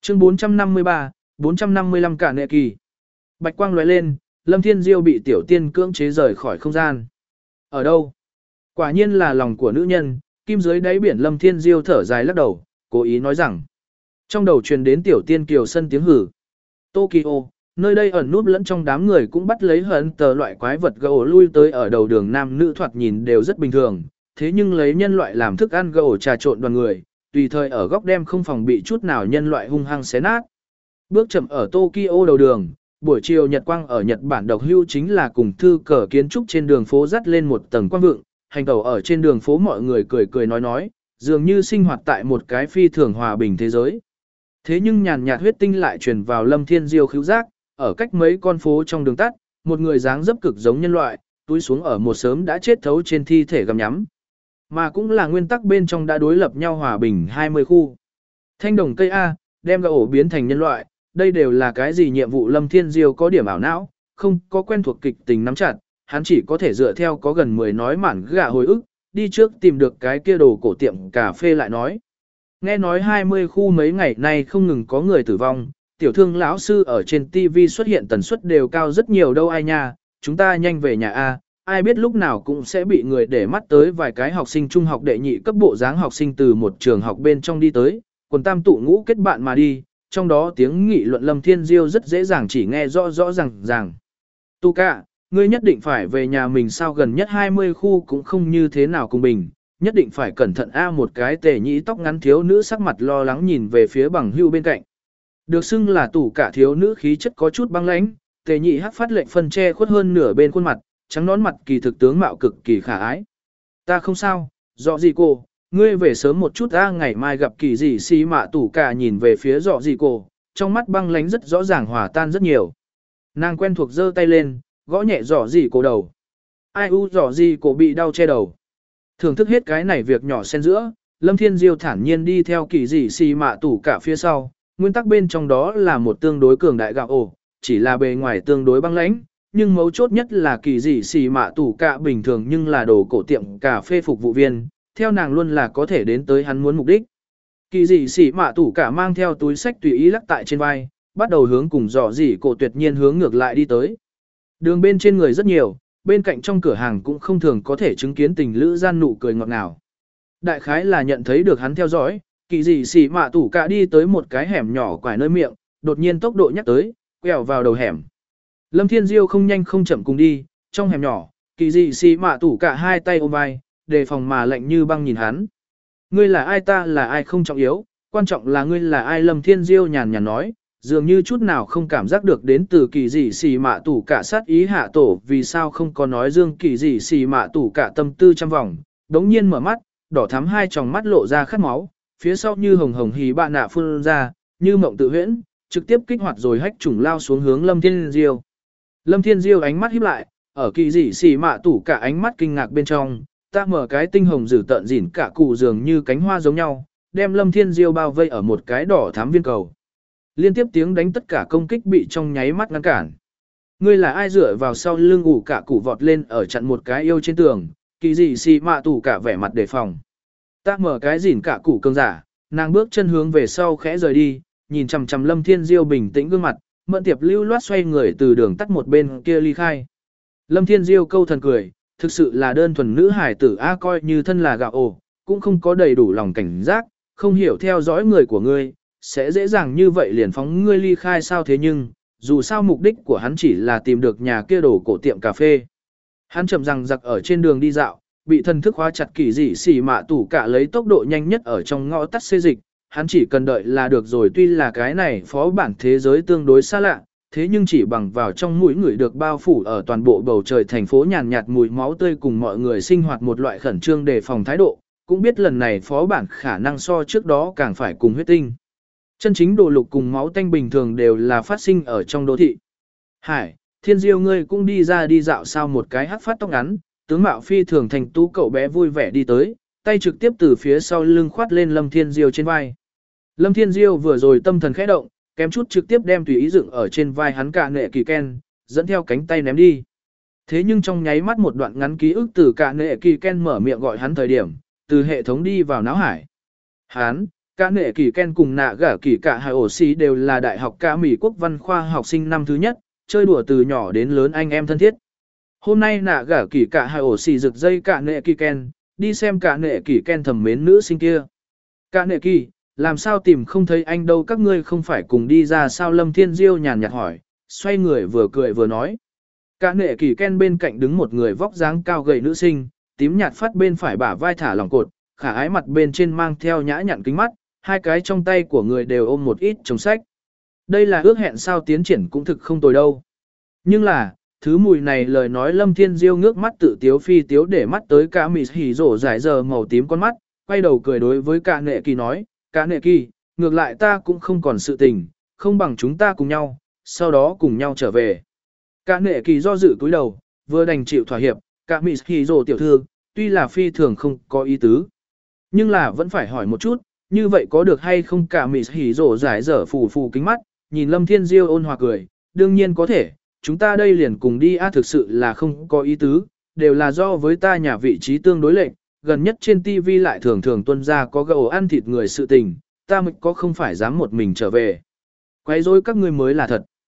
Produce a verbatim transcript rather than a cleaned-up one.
Chương bốn trăm năm mươi ba, bốn trăm năm mươi lăm cả nệ kỳ. Bạch quang lóe lên, Lâm Thiên Diêu bị tiểu tiên cưỡng chế rời khỏi không gian. Ở đâu? Quả nhiên là lòng của nữ nhân, kim dưới đáy biển Lâm Thiên Diêu thở dài lắc đầu, cố ý nói rằng. Trong đầu truyền đến tiểu tiên kiều sân tiếng hử. Tokyo, nơi đây ẩn núp lẫn trong đám người cũng bắt lấy hận tờ loại quái vật gỗ lui tới ở đầu đường nam nữ thoạt nhìn đều rất bình thường, thế nhưng lấy nhân loại làm thức ăn gỗ trà trộn đoàn người, tùy thời ở góc đem không phòng bị chút nào nhân loại hung hăng xé nát. Bước chậm ở Tokyo đầu đường, buổi chiều nhật quang ở Nhật Bản độc hưu chính là cùng thư cờ kiến trúc trên đường phố dắt lên một tầng quang vượng, hành tẩu ở trên đường phố mọi người cười cười nói nói, dường như sinh hoạt tại một cái phi thường hòa bình thế giới. Thế nhưng nhàn nhạt huyết tinh lại truyền vào Lâm Thiên Diêu khứu giác, ở cách mấy con phố trong đường tắt, một người dáng dấp cực giống nhân loại, túi xuống ở một sớm đã chết thấu trên thi thể gặm nhắm. Mà cũng là nguyên tắc bên trong đã đối lập nhau hòa bình hai mươi khu. Thanh đồng cây A, đem gà ổ biến thành nhân loại, đây đều là cái gì nhiệm vụ Lâm Thiên Diêu có điểm ảo não, không có quen thuộc kịch tình nắm chặt, hắn chỉ có thể dựa theo có gần mười nói mản gà hồi ức, đi trước tìm được cái kia đồ cổ tiệm cà phê lại nói. Nghe nói hai mươi khu mấy ngày nay không ngừng có người tử vong, tiểu thương lão sư ở trên ti vi xuất hiện tần suất đều cao rất nhiều đâu ai nha, chúng ta nhanh về nhà A, ai biết lúc nào cũng sẽ bị người để mắt tới vài cái học sinh trung học đệ nhị cấp bộ dáng học sinh từ một trường học bên trong đi tới, quần tam tụ ngũ kết bạn mà đi, trong đó tiếng nghị luận Lâm Thiên Diêu rất dễ dàng chỉ nghe rõ rõ ràng ràng. Tu ca, ngươi nhất định phải về nhà mình sao gần nhất hai mươi khu cũng không như thế nào cùng bình, nhất định phải cẩn thận A một cái tề nhĩ tóc ngắn thiếu nữ sắc mặt lo lắng nhìn về phía bằng hưu bên cạnh. Được xưng là tủ cả thiếu nữ khí chất có chút băng lãnh, tề nhị hắc phát lệnh phân che khuất hơn nửa bên khuôn mặt, trắng nón mặt kỳ thực tướng mạo cực kỳ khả ái. Ta không sao, dọ gì cô, ngươi về sớm một chút a ngày mai gặp kỳ gì xì mạ tủ cả nhìn về phía dọ gì cô, trong mắt băng lãnh rất rõ ràng hòa tan rất nhiều. Nàng quen thuộc giơ tay lên, gõ nhẹ dọ gì cô đầu. Ai u dọ gì cô bị đau che đầu. Thưởng thức hết cái này việc nhỏ xen giữa, Lâm Thiên Diêu thản nhiên đi theo kỳ dị xì mạ tủ cả phía sau, nguyên tắc bên trong đó là một tương đối cường đại gạo ổ, chỉ là bề ngoài tương đối băng lãnh, nhưng mấu chốt nhất là kỳ dị xì mạ tủ cả bình thường nhưng là đồ cổ tiệm cà phê phục vụ viên, theo nàng luôn là có thể đến tới hắn muốn mục đích. Kỳ dị xì mạ tủ cả mang theo túi sách tùy ý lắc tại trên vai, bắt đầu hướng cùng dò dỉ cổ tuyệt nhiên hướng ngược lại đi tới. Đường bên trên người rất nhiều, bên cạnh trong cửa hàng cũng không thường có thể chứng kiến tình lữ gian nụ cười ngọt ngào. Đại khái là nhận thấy được hắn theo dõi, kỳ dị xì mạ tủ cả đi tới một cái hẻm nhỏ quải nơi miệng, đột nhiên tốc độ nhắc tới, quẹo vào đầu hẻm. Lâm Thiên Diêu không nhanh không chậm cùng đi, trong hẻm nhỏ, kỳ dị xì mạ tủ cả hai tay ôm vai, đề phòng mà lạnh như băng nhìn hắn. Ngươi là ai ta là ai không trọng yếu, quan trọng là ngươi là ai Lâm Thiên Diêu nhàn nhàn nói, dường như chút nào không cảm giác được đến từ kỳ dị xì mạ tủ cả sát ý hạ tổ vì sao không có nói dương kỳ dị xì mạ tủ cả tâm tư trăm vòng, đống nhiên mở mắt, đỏ thắm hai tròng mắt lộ ra khát máu, phía sau như hồng hồng hì bạ nạ phun ra, như mộng tự huyễn, trực tiếp kích hoạt rồi hách trùng lao xuống hướng Lâm Thiên Diêu. Lâm Thiên Diêu ánh mắt híp lại, ở kỳ dị xì mạ tủ cả ánh mắt kinh ngạc bên trong, ta mở cái tinh hồng dữ tợn dỉn cả cụ dường như cánh hoa giống nhau, đem Lâm Thiên Diêu bao vây ở một cái đỏ thắm viên cầu. Liên tiếp tiếng đánh tất cả công kích bị trong nháy mắt ngăn cản. Ngươi là ai dựa vào sau lưng ủ cả cụ vọt lên ở chặn một cái yêu trên tường, kỳ dị xì mạ tủ cả vẻ mặt đề phòng. Ta mở cái dỉn cả cụ cường giả, nàng bước chân hướng về sau khẽ rời đi, nhìn chằm chằm Lâm Thiên Diêu bình tĩnh gương mặt, Mẫn Tiệp lưu loát xoay người từ đường tắt một bên kia ly khai. Lâm Thiên Diêu câu thần cười, thực sự là đơn thuần nữ hải tử a coi như thân là gạo ổ, cũng không có đầy đủ lòng cảnh giác, không hiểu theo dõi người của ngươi, sẽ dễ dàng như vậy liền phóng ngươi ly khai sao thế nhưng, dù sao mục đích của hắn chỉ là tìm được nhà kia đồ cổ tiệm cà phê. Hắn chậm rằng giặc ở trên đường đi dạo, bị thần thức khóa chặt kỳ dị xì mạ tủ cả lấy tốc độ nhanh nhất ở trong ngõ tắt xê dịch, hắn chỉ cần đợi là được rồi tuy là cái này phó bản thế giới tương đối xa lạ, thế nhưng chỉ bằng vào trong mũi người được bao phủ ở toàn bộ bầu trời thành phố nhàn nhạt mùi máu tươi cùng mọi người sinh hoạt một loại khẩn trương đề phòng thái độ, cũng biết lần này phó bản khả năng so trước đó càng phải cùng huyết tinh. Chân chính đồ lục cùng máu tanh bình thường đều là phát sinh ở trong đô thị. Hải, Thiên Diêu ngươi cũng đi ra đi dạo sao một cái hắc phát tóc ngắn, tướng mạo phi thường thành tú cậu bé vui vẻ đi tới, tay trực tiếp từ phía sau lưng khoát lên Lâm Thiên Diêu trên vai. Lâm Thiên Diêu vừa rồi tâm thần khẽ động, kém chút trực tiếp đem tùy ý dựng ở trên vai hắn cả nệ kỳ ken, dẫn theo cánh tay ném đi. Thế nhưng trong nháy mắt một đoạn ngắn ký ức từ cả nệ kỳ ken mở miệng gọi hắn thời điểm, từ hệ thống đi vào não hải. Hắn, Cả nệ kỳ Ken cùng nạ gả kỳ cả hai ổ xì đều là đại học cả Mỹ quốc văn khoa học sinh năm thứ nhất, chơi đùa từ nhỏ đến lớn anh em thân thiết. Hôm nay nạ gả kỳ cả hai ổ xì rực dây cả nệ kỳ Ken, đi xem cả nệ kỳ Ken thầm mến nữ sinh kia. Cả nệ kỳ, làm sao tìm không thấy anh đâu, các ngươi không phải cùng đi ra sao? Lâm Thiên Diêu nhàn nhạt hỏi, xoay người vừa cười vừa nói. Cả nệ kỳ Ken bên cạnh đứng một người vóc dáng cao gầy nữ sinh, tím nhạt phát bên phải bả vai thả lỏng cột, khả ái mặt bên trên mang theo nhã nhặn kính mắt, hai cái trong tay của người đều ôm một ít chồng sách. Đây là ước hẹn sao, tiến triển cũng thực không tồi đâu. Nhưng là, thứ mùi này lời nói Lâm Thiên Diêu ngước mắt tự tiếu phi tiếu để mắt tới cả mì hỉ rổ giải giờ màu tím con mắt, quay đầu cười đối với cả nệ kỳ nói, cả nệ kỳ, ngược lại ta cũng không còn sự tình, không bằng chúng ta cùng nhau, sau đó cùng nhau trở về. Cả nệ kỳ do dự cúi đầu, vừa đành chịu thỏa hiệp, cả mì hỉ rổ tiểu thư, tuy là phi thường không có ý tứ, nhưng là vẫn phải hỏi một chút, như vậy có được hay không? Cả mì hỉ rổ giải dở phù phù kính mắt, nhìn Lâm Thiên Diêu ôn hòa cười, đương nhiên có thể, chúng ta đây liền cùng đi. A thực sự là không có ý tứ, đều là do với ta nhà vị trí tương đối lệch, gần nhất trên ti vi lại thường thường tuân ra có gầu ăn thịt người sự tình, ta mới có không phải dám một mình trở về. Quấy rối các ngươi mới là thật.